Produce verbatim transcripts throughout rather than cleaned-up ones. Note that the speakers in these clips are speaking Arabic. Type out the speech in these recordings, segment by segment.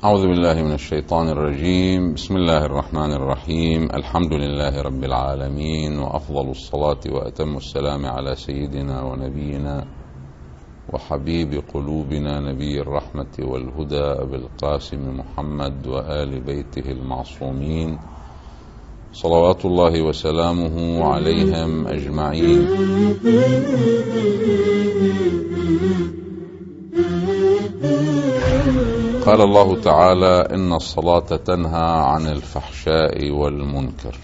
أعوذ بالله من الشيطان الرجيم. بسم الله الرحمن الرحيم. الحمد لله رب العالمين، وأفضل الصلاة وأتم السلام على سيدنا ونبينا وحبيب قلوبنا نبي الرحمة والهدى أبي القاسم محمد وآل بيته المعصومين صلوات الله وسلامه عليهم أجمعين. قال الله تعالى: إن الصلاة تنهى عن الفحشاء والمنكر.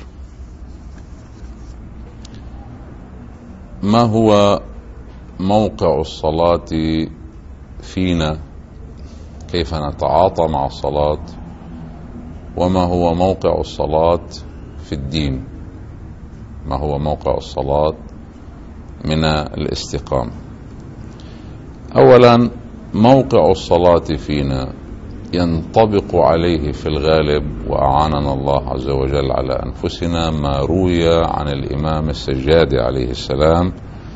ما هو موقع الصلاة فينا؟ كيف نتعاطى مع الصلاة؟ وما هو موقع الصلاة في الدين؟ ما هو موقع الصلاة من الاستقامة؟ أولا، موقع الصلاة فينا ينطبق عليه في الغالب، وأعاننا الله عز وجل على أنفسنا، ما روي عن الإمام السجادي عليه السلام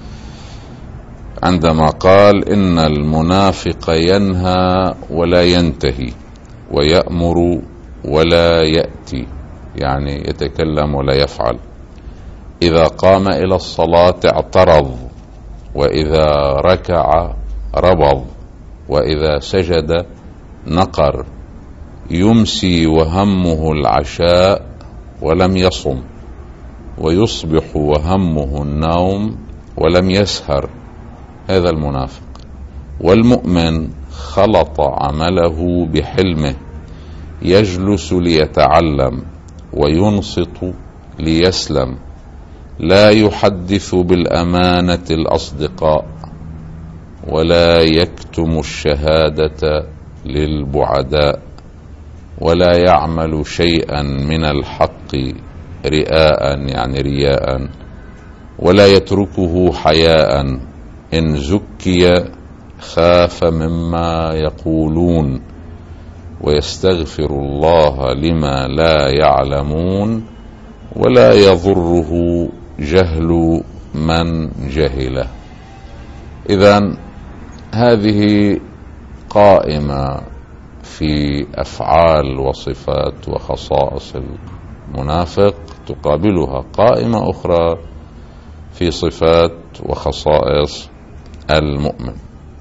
عندما قال: إن المنافق ينهى ولا ينتهي، ويأمر ولا يأتي، يعني يتكلم ولا يفعل. إذا قام إلى الصلاة اعترض، وإذا ركع ربض، وإذا سجد نقر، يمسي وهمه العشاء ولم يصم، ويصبح وهمه النوم ولم يسهر. هذا المنافق. والمؤمن خلط عمله بحلمه، يجلس ليتعلم وينصت ليسلم، لا يحدث بالأمانة الأصدقاء، ولا يكتم الشهادة للبعداء، ولا يعمل شيئا من الحق رئاء، يعني رياء، ولا يتركه حياء. إن زكي خاف مما يقولون، ويستغفر الله لما لا يعلمون، ولا يضره جهل من جهله. إذن هذه قائمة في أفعال وصفات وخصائص المنافق، تقابلها قائمة أخرى في صفات وخصائص المؤمن.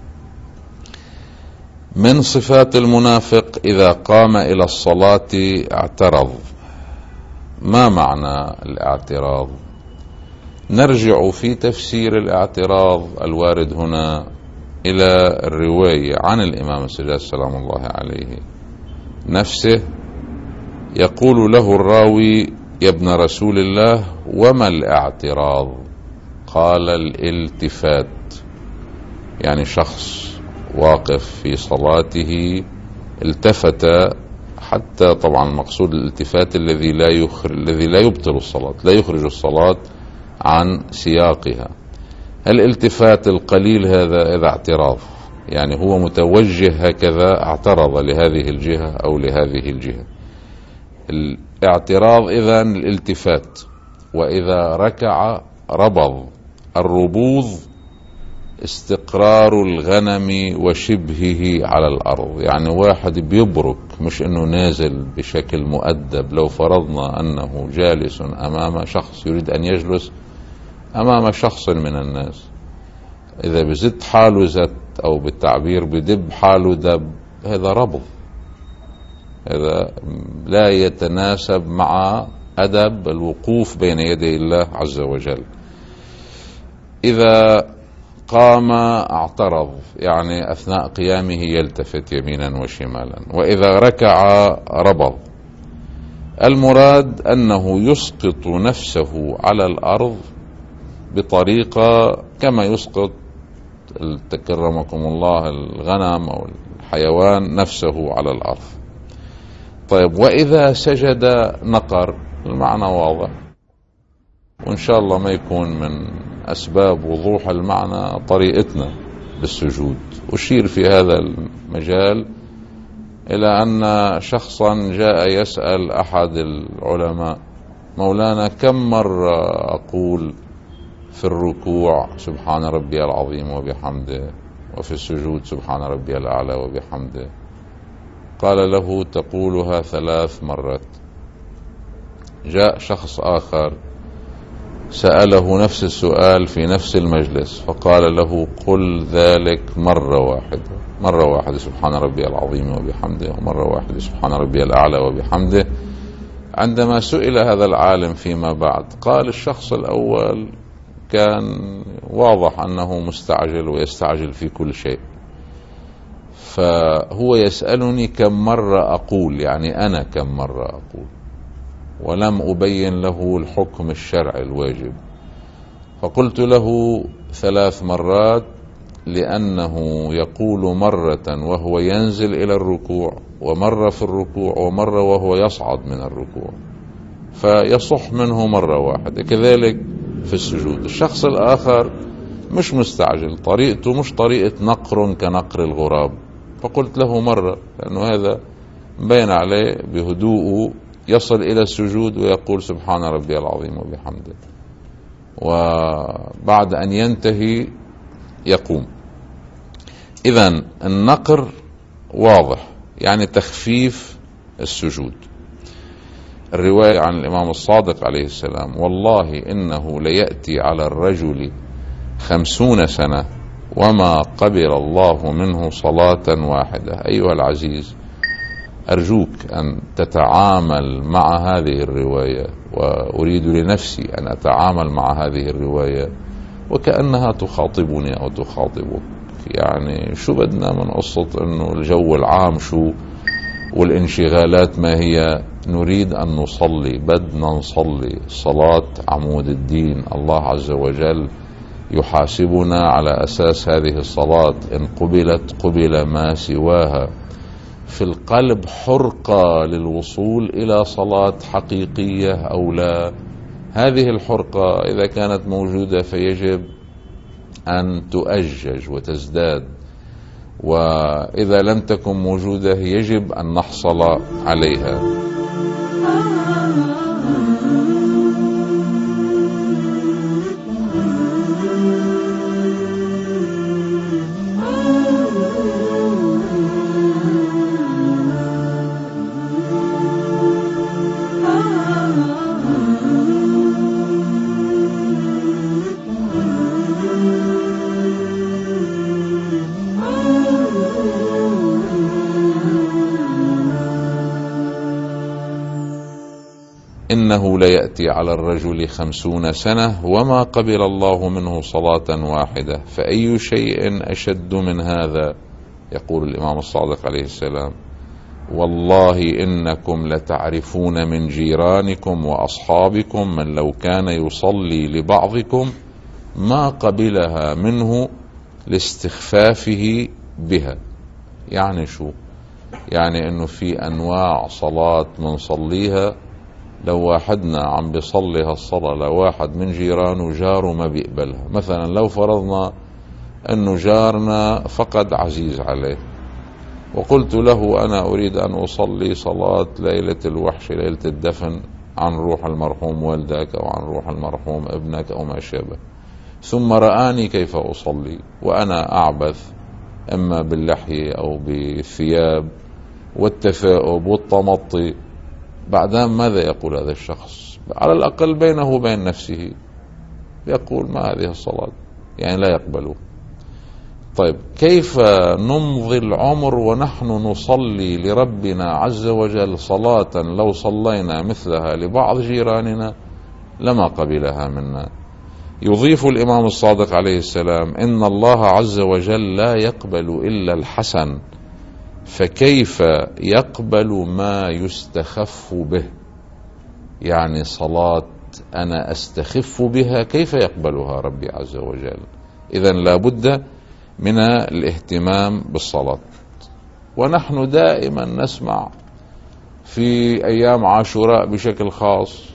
من صفات المنافق: إذا قام إلى الصلاة اعترض. ما معنى الاعتراض؟ نرجع في تفسير الاعتراض الوارد هنا إلى الرواية عن الإمام السجاد سلام الله عليه نفسه. يقول له الراوي: يا ابن رسول الله، وما الاعتراض؟ قال: الالتفات. يعني شخص واقف في صلاته التفت، حتى طبعا المقصود الالتفات الذي لا يخرج الذي لا يبطل الصلاة، لا يخرج الصلاة عن سياقها. الالتفات القليل هذا إذا اعتراض، يعني هو متوجه هكذا، اعترض لهذه الجهة أو لهذه الجهة. الاعتراض إذن الالتفات. وإذا ركع ربض. الربوض استقرار الغنم وشبهه على الأرض، يعني واحد بيبرك، مش انه نازل بشكل مؤدب. لو فرضنا أنه جالس أمام شخص يريد أن يجلس أمام شخص من الناس، إذا بزد حاله زت، أو بالتعبير بدب حاله دب، هذا ربض، هذا لا يتناسب مع أدب الوقوف بين يدي الله عز وجل. إذا قام اعترض، يعني أثناء قيامه يلتفت يمينا وشمالا. وإذا ركع ربض. المراد أنه يسقط نفسه على الأرض بطريقة كما يسقط تكرمكم الله الغنم أو الحيوان نفسه على الأرض. طيب، وإذا سجد نقر. المعنى واضح، وإن شاء الله ما يكون من أسباب وضوح المعنى طريقتنا بالسجود. أشير في هذا المجال إلى أن شخصا جاء يسأل أحد العلماء: مولانا، كم مرة أقول في الركوع سبحان ربي العظيم وبحمده، وفي السجود سبحان ربي الأعلى وبحمده؟ قال له تقولها ثلاث مرات. جاء شخص آخر سأله نفس السؤال في نفس المجلس فقال له قل ذلك مرة واحدة، مرة واحدة سبحان ربي العظيم وبحمده، ومرة واحدة سبحان ربي الأعلى وبحمده. عندما سئل هذا العالم فيما بعد قال الشخص الأول كان واضح أنه مستعجل ويستعجل في كل شيء، فهو يسألني كم مرة أقول، يعني أنا كم مرة أقول، ولم أبين له الحكم الشرعي الواجب. فقلت له ثلاث مرات لأنه يقول مرة وهو ينزل إلى الركوع، ومرة في الركوع، ومرة وهو يصعد من الركوع، فيصح منه مرة واحدة. كذلك في السجود. الشخص الآخر مش مستعجل، طريقته مش طريقة نقر كنقر الغراب، فقلت له مرة، لأنه هذا مبين عليه بهدوءه يصل إلى السجود ويقول سبحان ربي العظيم وبحمده، وبعد أن ينتهي يقوم. إذن النقر واضح، يعني تخفيف السجود. الرواية عن الإمام الصادق عليه السلام والله إنه ليأتي على الرجل خمسون سنة وما قبل الله منه صلاة واحدة. أيها العزيز، أرجوك أن تتعامل مع هذه الرواية، وأريد لنفسي أن أتعامل مع هذه الرواية وكأنها تخاطبني أو تخاطبك. يعني شو بدنا من قصة أنه الجو العام شو والانشغالات ما هي؟ نريد أن نصلي، بدنا نصلي. صلاة عمود الدين، الله عز وجل يحاسبنا على أساس هذه الصلاة، إن قبلت قبل ما سواها. في القلب حرقة للوصول إلى صلاة حقيقية أو لا؟ هذه الحرقة إذا كانت موجودة فيجب أن تؤجج وتزداد، وإذا لم تكن موجودة يجب أن نحصل عليها. إنه ليأتي على الرجل خمسون سنة وما قبل الله منه صلاة واحدة، فأي شيء أشد من هذا؟ يقول الإمام الصادق عليه السلام والله إنكم لتعرفون من جيرانكم وأصحابكم من لو كان يصلي لبعضكم ما قبلها منه لاستخفافه بها. يعني شو؟ يعني إنه في أنواع صلاة منصليها لو واحدنا عم بيصلي هالصلاة لواحد من جيرانه جاره ما بيقبلها. مثلا لو فرضنا أنه جارنا فقد عزيز عليه وقلت له أنا أريد أن أصلي صلاة ليلة الوحش، ليلة الدفن، عن روح المرحوم والدك أو عن روح المرحوم ابنك أو ما شابه، ثم رآني كيف أصلي وأنا أعبث إما باللحية أو بالثياب والتثاؤب والتمطي، بعدين ماذا يقول هذا الشخص؟ على الأقل بينه وبين نفسه يقول ما هذه الصلاة، يعني لا يقبله. طيب كيف نمضي العمر ونحن نصلي لربنا عز وجل صلاة لو صلينا مثلها لبعض جيراننا لما قبلها منا؟ يضيف الإمام الصادق عليه السلام إن الله عز وجل لا يقبل إلا الحسن، فكيف يقبل ما يستخف به؟ يعني صلاة أنا أستخف بها كيف يقبلها ربي عز وجل؟ إذن لا بد من الاهتمام بالصلاة. ونحن دائما نسمع في أيام عاشوراء بشكل خاص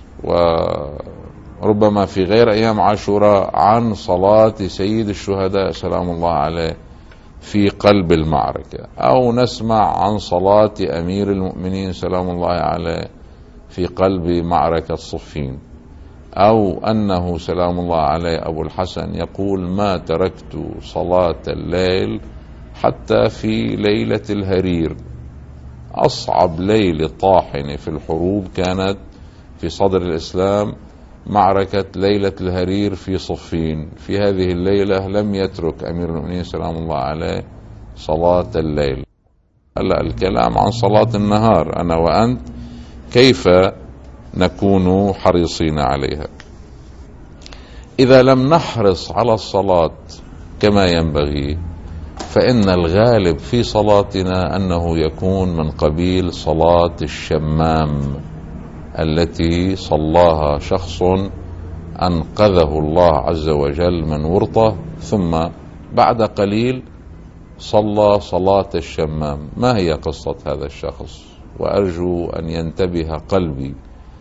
وربما في غير أيام عاشوراء عن صلاة سيد الشهداء سلام الله عليه في قلب المعركة، أو نسمع عن صلاة أمير المؤمنين سلام الله عليه في قلب معركة صفين، أو أنه سلام الله عليه أبو الحسن يقول ما تركت صلاة الليل حتى في ليلة الهرير، أصعب ليلة طاحنة في الحروب كانت في صدر الإسلام معركة ليلة الهرير في صفين. في هذه الليلة لم يترك أمير المؤمنين سلام الله عليه صلاة الليل. هلا الكلام عن صلاة النهار، أنا وأنت كيف نكون حريصين عليها؟ إذا لم نحرص على الصلاة كما ينبغي فإن الغالب في صلاتنا أنه يكون من قبيل صلاة الشمام التي صلاها شخص أنقذه الله عز وجل من ورطة، ثم بعد قليل صلى صلاة الشمام. ما هي قصة هذا الشخص؟ وأرجو أن ينتبه قلبي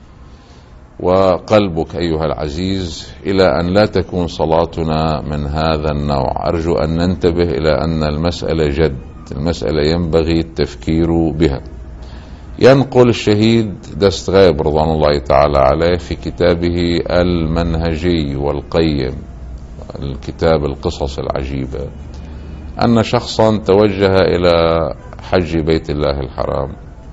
وقلبك أيها العزيز إلى أن لا تكون صلاتنا من هذا النوع. أرجو أن ننتبه إلى أن المسألة جد، المسألة ينبغي التفكير بها. ينقل الشهيد دستغيب رضوان الله تعالى عليه في كتابه المنهجي والقيم، الكتاب القصص العجيبة، أن شخصا توجه إلى حج بيت الله الحرام.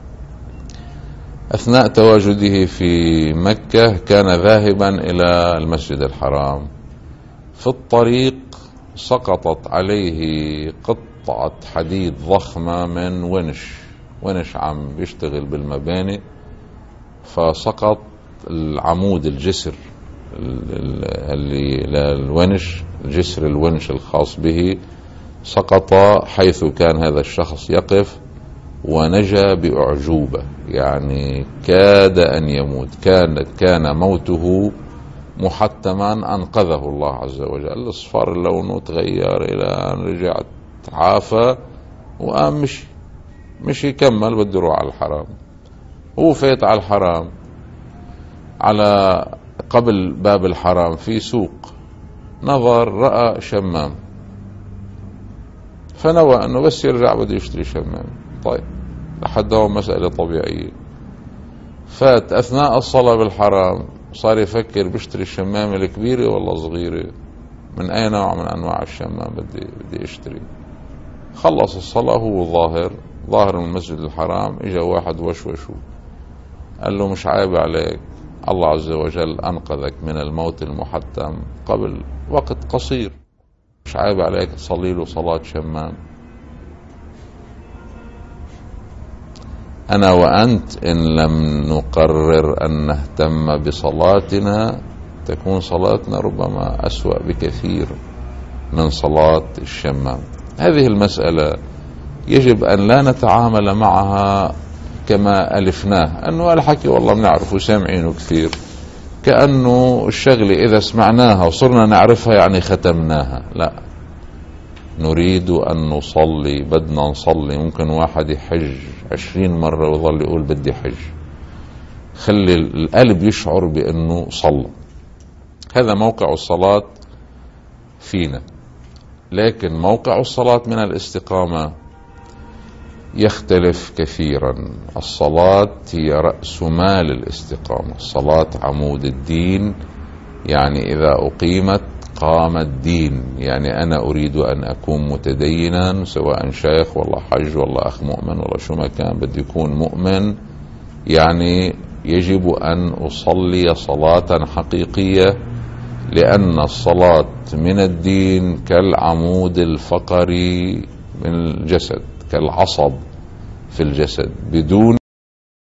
أثناء تواجده في مكة كان ذاهبا إلى المسجد الحرام. في الطريق سقطت عليه قطعة حديد ضخمة من ونش ونش عم بيشتغل بالمباني، فسقط العمود الجسر اللي للونش، الجسر الونش الخاص به، سقط حيث كان هذا الشخص يقف ونجا بأعجوبة، يعني كاد أن يموت، كان كان موته محتما، أنقذه الله عز وجل. اصفر لونه، تغير إلى أن رجع تعافى وقام مشي مش يكمل بده يروح على الحرام. هو فات على الحرام، على قبل باب الحرام في سوق، نظر رأى شمام، فنوى أنه بس يرجع بده يشتري شمام. طيب لحد هون مسألة طبيعية. فات أثناء الصلاة بالحرام صار يفكر بيشتري الشمام الكبيرة ولا صغيرة، من أي نوع من أنواع الشمام بدي بدي اشتري. خلص الصلاة هو ظاهر ظاهر من المسجد الحرام، اجا واحد وشوشه قال له مش عيب عليك، الله عز وجل أنقذك من الموت المحتم قبل وقت قصير، مش عيب عليك تصلي له صلاة شمام؟ أنا وأنت إن لم نقرر أن نهتم بصلاتنا تكون صلاتنا ربما أسوأ بكثير من صلاة الشمام. هذه المسألة يجب أن لا نتعامل معها كما ألفناه، أنه الحكي والله بنعرفه سامعينه كثير، كأنه الشغلة إذا سمعناها وصرنا نعرفها يعني ختمناها. لا، نريد أن نصلي، بدنا نصلي. ممكن واحد يحج عشرين مرة ويظل يقول بدي حج. خلي القلب يشعر بأنه صلى. هذا موقع الصلاة فينا. لكن موقع الصلاة من الاستقامة يختلف كثيرا. الصلاة هي رأس مال الاستقامة، الصلاة عمود الدين، يعني إذا أقيمت قام الدين. يعني أنا أريد أن أكون متدينا، سواء شيخ والله حج والله أخ مؤمن والله شو ما كان، بدي يكون مؤمن، يعني يجب أن أصلي صلاة حقيقية، لأن الصلاة من الدين كالعمود الفقري من الجسد، كالعصب في الجسد. بدون